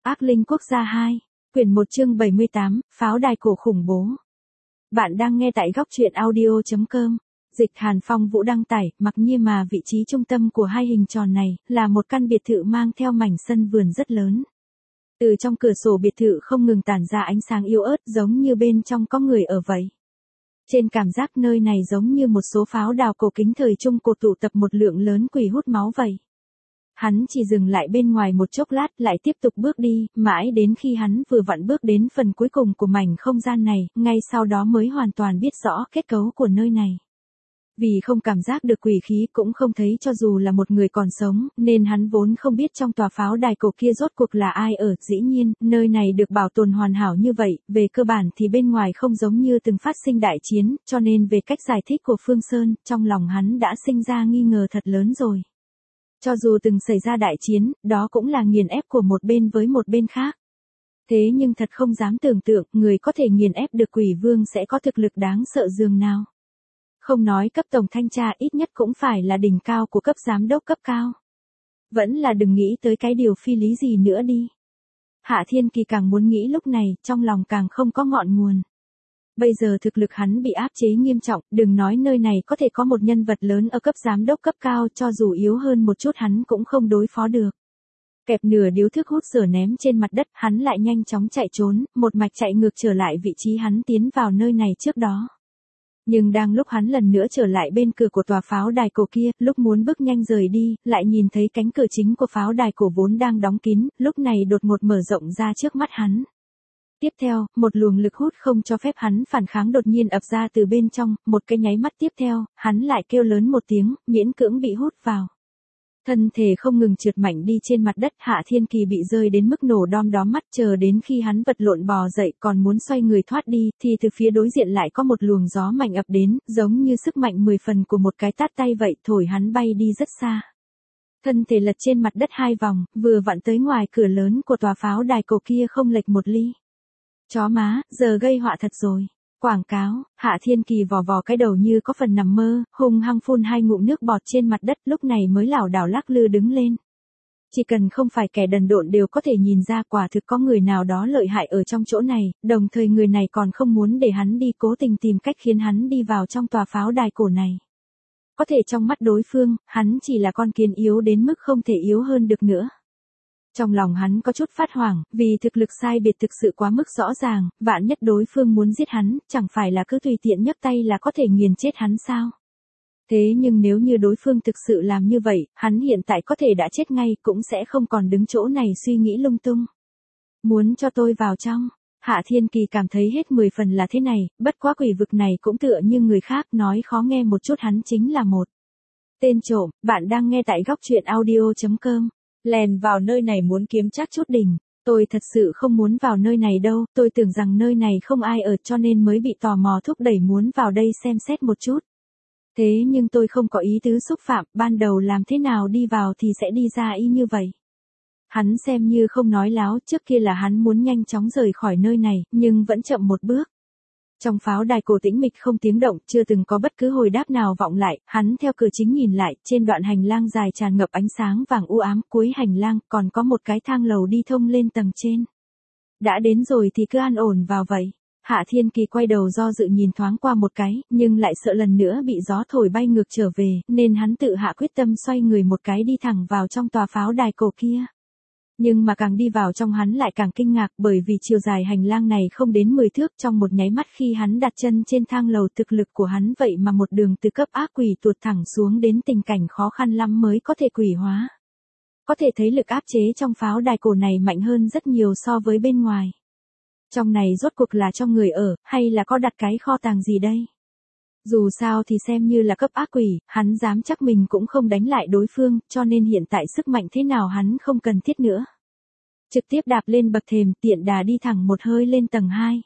Ác linh quốc gia 2, quyển 1 chương 78, pháo đài cổ khủng bố. Bạn đang nghe tại góc truyện audio.com. Dịch Hàn Phong Vũ đăng tải, mặc nhiên mà vị trí trung tâm của hai hình tròn này, là một căn biệt thự mang theo mảnh sân vườn rất lớn. Từ trong cửa sổ biệt thự không ngừng tản ra ánh sáng yếu ớt giống như bên trong có người ở vậy. Trên cảm giác nơi này giống như một số pháo đài cổ kính thời Trung Cổ tụ tập một lượng lớn quỷ hút máu vậy. Hắn chỉ dừng lại bên ngoài một chốc lát lại tiếp tục bước đi, mãi đến khi hắn vừa vặn bước đến phần cuối cùng của mảnh không gian này, ngay sau đó mới hoàn toàn biết rõ kết cấu của nơi này. Vì không cảm giác được quỷ khí cũng không thấy cho dù là một người còn sống, nên hắn vốn không biết trong tòa pháo đài cổ kia rốt cuộc là ai ở. Dĩ nhiên, nơi này được bảo tồn hoàn hảo như vậy, về cơ bản thì bên ngoài không giống như từng phát sinh đại chiến, cho nên về cách giải thích của Phương Sơn, trong lòng hắn đã sinh ra nghi ngờ thật lớn rồi. Cho dù từng xảy ra đại chiến, đó cũng là nghiền ép của một bên với một bên khác. Thế nhưng thật không dám tưởng tượng, người có thể nghiền ép được quỷ vương sẽ có thực lực đáng sợ dường nào. Không nói cấp tổng thanh tra, ít nhất cũng phải là đỉnh cao của cấp giám đốc cấp cao. Vẫn là đừng nghĩ tới cái điều phi lý gì nữa đi. Hạ Thiên Kỳ càng muốn nghĩ lúc này, trong lòng càng không có ngọn nguồn. Bây giờ thực lực hắn bị áp chế nghiêm trọng, đừng nói nơi này có thể có một nhân vật lớn ở cấp giám đốc cấp cao, cho dù yếu hơn một chút hắn cũng không đối phó được. Kẹp nửa điếu thuốc hút sửa ném trên mặt đất, hắn lại nhanh chóng chạy trốn, một mạch chạy ngược trở lại vị trí hắn tiến vào nơi này trước đó. Nhưng đang lúc hắn lần nữa trở lại bên cửa của tòa pháo đài cổ kia, lúc muốn bước nhanh rời đi, lại nhìn thấy cánh cửa chính của pháo đài cổ vốn đang đóng kín, lúc này đột ngột mở rộng ra trước mắt hắn. Tiếp theo, một luồng lực hút không cho phép hắn phản kháng đột nhiên ập ra từ bên trong, một cái nháy mắt tiếp theo, hắn lại kêu lớn một tiếng, miễn cưỡng bị hút vào. Thân thể không ngừng trượt mạnh đi trên mặt đất, Hạ Thiên Kỳ bị rơi đến mức nổ đom đóm mắt, chờ đến khi hắn vật lộn bò dậy còn muốn xoay người thoát đi, thì từ phía đối diện lại có một luồng gió mạnh ập đến, giống như sức mạnh 10 phần của một cái tát tay vậy, thổi hắn bay đi rất xa. Thân thể lật trên mặt đất 2 vòng, vừa vặn tới ngoài cửa lớn của tòa pháo đài cổ kia không lệch một ly. Chó má, giờ gây họa thật rồi. Quảng cáo, Hạ Thiên Kỳ vò vò cái đầu như có phần nằm mơ, hung hăng phun 2 ngụm nước bọt trên mặt đất, lúc này mới lảo đảo lắc lư đứng lên. Chỉ cần không phải kẻ đần độn đều có thể nhìn ra quả thực có người nào đó lợi hại ở trong chỗ này, đồng thời người này còn không muốn để hắn đi, cố tình tìm cách khiến hắn đi vào trong tòa pháo đài cổ này. Có thể trong mắt đối phương, hắn chỉ là con kiến yếu đến mức không thể yếu hơn được nữa. Trong lòng hắn có chút phát hoảng, vì thực lực sai biệt thực sự quá mức rõ ràng, vạn nhất đối phương muốn giết hắn, chẳng phải là cứ tùy tiện nhấc tay là có thể nghiền chết hắn sao? Thế nhưng nếu như đối phương thực sự làm như vậy, hắn hiện tại có thể đã chết ngay, cũng sẽ không còn đứng chỗ này suy nghĩ lung tung. Muốn cho tôi vào trong? Hạ Thiên Kỳ cảm thấy hết 10 phần là thế này, bất quá quỷ vực này cũng tựa như người khác, nói khó nghe một chút hắn chính là một tên trộm. Bạn đang nghe tại góc truyện audio.com. Lèn vào nơi này muốn kiếm chắc chút đỉnh, tôi thật sự không muốn vào nơi này đâu, tôi tưởng rằng nơi này không ai ở cho nên mới bị tò mò thúc đẩy muốn vào đây xem xét một chút. Thế nhưng tôi không có ý tứ xúc phạm, ban đầu làm thế nào đi vào thì sẽ đi ra y như vậy. Hắn xem như không nói láo, trước kia là hắn muốn nhanh chóng rời khỏi nơi này, nhưng vẫn chậm một bước. Trong pháo đài cổ tĩnh mịch không tiếng động, chưa từng có bất cứ hồi đáp nào vọng lại, hắn theo cửa chính nhìn lại, trên đoạn hành lang dài tràn ngập ánh sáng vàng u ám, cuối hành lang còn có một cái thang lầu đi thông lên tầng trên. Đã đến rồi thì cứ an ổn vào vậy. Hạ Thiên Kỳ quay đầu do dự nhìn thoáng qua một cái, nhưng lại sợ lần nữa bị gió thổi bay ngược trở về, nên hắn tự hạ quyết tâm xoay người một cái đi thẳng vào trong tòa pháo đài cổ kia. Nhưng mà càng đi vào trong hắn lại càng kinh ngạc, bởi vì chiều dài hành lang này không đến 10 thước, trong một nháy mắt khi hắn đặt chân trên thang lầu, thực lực của hắn vậy mà một đường từ cấp ác quỷ tuột thẳng xuống đến tình cảnh khó khăn lắm mới có thể quỷ hóa. Có thể thấy lực áp chế trong pháo đài cổ này mạnh hơn rất nhiều so với bên ngoài. Trong này rốt cuộc là cho người ở, hay là có đặt cái kho tàng gì đây? Dù sao thì xem như là cấp ác quỷ, hắn dám chắc mình cũng không đánh lại đối phương, cho nên hiện tại sức mạnh thế nào hắn không cần thiết nữa. Trực tiếp đạp lên bậc thềm, tiện đà đi thẳng một hơi lên tầng 2.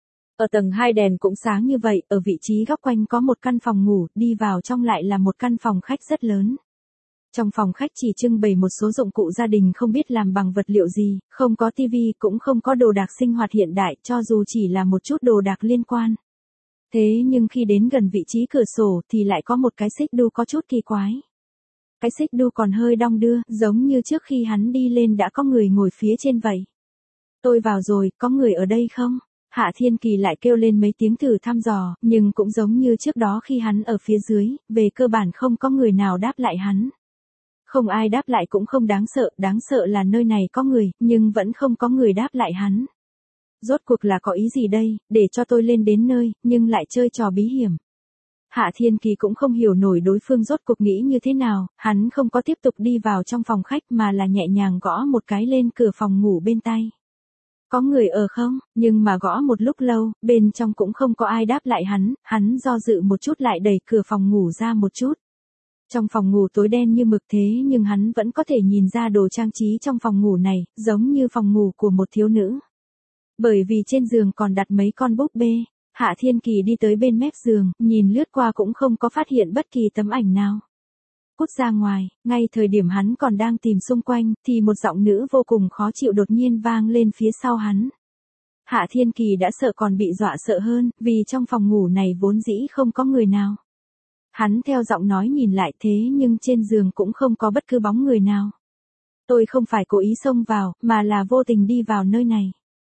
Ở tầng 2 đèn cũng sáng như vậy, ở vị trí góc quanh có một căn phòng ngủ, đi vào trong lại là một căn phòng khách rất lớn. Trong phòng khách chỉ trưng bày một số dụng cụ gia đình không biết làm bằng vật liệu gì, không có tivi, cũng không có đồ đạc sinh hoạt hiện đại, cho dù chỉ là một chút đồ đạc liên quan. Thế nhưng khi đến gần vị trí cửa sổ thì lại có một cái xích đu có chút kỳ quái. Cái xích đu còn hơi đong đưa, giống như trước khi hắn đi lên đã có người ngồi phía trên vậy. Tôi vào rồi, có người ở đây không? Hạ Thiên Kỳ lại kêu lên mấy tiếng thử thăm dò, nhưng cũng giống như trước đó khi hắn ở phía dưới, về cơ bản không có người nào đáp lại hắn. Không ai đáp lại cũng không đáng sợ là nơi này có người, nhưng vẫn không có người đáp lại hắn. Rốt cuộc là có ý gì đây, để cho tôi lên đến nơi, nhưng lại chơi trò bí hiểm. Hạ Thiên Kỳ cũng không hiểu nổi đối phương rốt cuộc nghĩ như thế nào, hắn không có tiếp tục đi vào trong phòng khách mà là nhẹ nhàng gõ một cái lên cửa phòng ngủ bên tay. Có người ở không, nhưng mà gõ một lúc lâu, bên trong cũng không có ai đáp lại hắn do dự một chút lại đẩy cửa phòng ngủ ra một chút. Trong phòng ngủ tối đen như mực thế nhưng hắn vẫn có thể nhìn ra đồ trang trí trong phòng ngủ này, giống như phòng ngủ của một thiếu nữ. Bởi vì trên giường còn đặt mấy con búp bê, Hạ Thiên Kỳ đi tới bên mép giường, nhìn lướt qua cũng không có phát hiện bất kỳ tấm ảnh nào. Cút ra ngoài, ngay thời điểm hắn còn đang tìm xung quanh, thì một giọng nữ vô cùng khó chịu đột nhiên vang lên phía sau hắn. Hạ Thiên Kỳ đã sợ còn bị dọa sợ hơn, vì trong phòng ngủ này vốn dĩ không có người nào. Hắn theo giọng nói nhìn lại thế nhưng trên giường cũng không có bất cứ bóng người nào. Tôi không phải cố ý xông vào, mà là vô tình đi vào nơi này.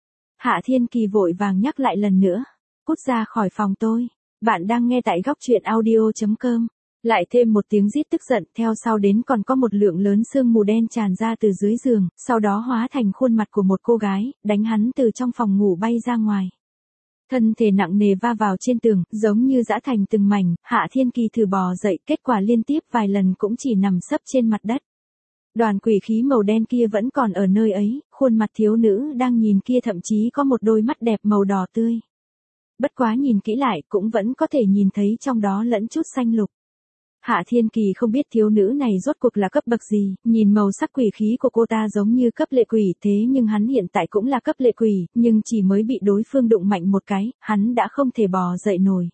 Hạ Thiên Kỳ vội vàng nhắc lại lần nữa. Cút ra khỏi phòng tôi. Bạn đang nghe tại góc truyện audio.com. Lại thêm một tiếng rít tức giận, theo sau đến còn có một lượng lớn sương mù đen tràn ra từ dưới giường, sau đó hóa thành khuôn mặt của một cô gái, đánh hắn từ trong phòng ngủ bay ra ngoài. Thân thể nặng nề va vào trên tường, giống như giã thành từng mảnh, Hạ Thiên Kỳ thử bò dậy, kết quả liên tiếp vài lần cũng chỉ nằm sấp trên mặt đất. Đoàn quỷ khí màu đen kia vẫn còn ở nơi ấy, khuôn mặt thiếu nữ đang nhìn kia thậm chí có một đôi mắt đẹp màu đỏ tươi. Bất quá nhìn kỹ lại cũng vẫn có thể nhìn thấy trong đó lẫn chút xanh lục. Hạ Thiên Kỳ không biết thiếu nữ này rốt cuộc là cấp bậc gì, nhìn màu sắc quỷ khí của cô ta giống như cấp lệ quỷ thế nhưng hắn hiện tại cũng là cấp lệ quỷ, nhưng chỉ mới bị đối phương đụng mạnh một cái, hắn đã không thể bò dậy nổi.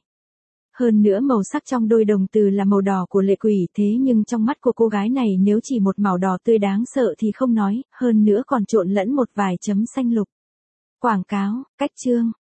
Hơn nữa màu sắc trong đôi đồng tử là màu đỏ của lệ quỷ thế nhưng trong mắt của cô gái này nếu chỉ một màu đỏ tươi đáng sợ thì không nói, hơn nữa còn trộn lẫn một vài chấm xanh lục. Quảng cáo, cách chương.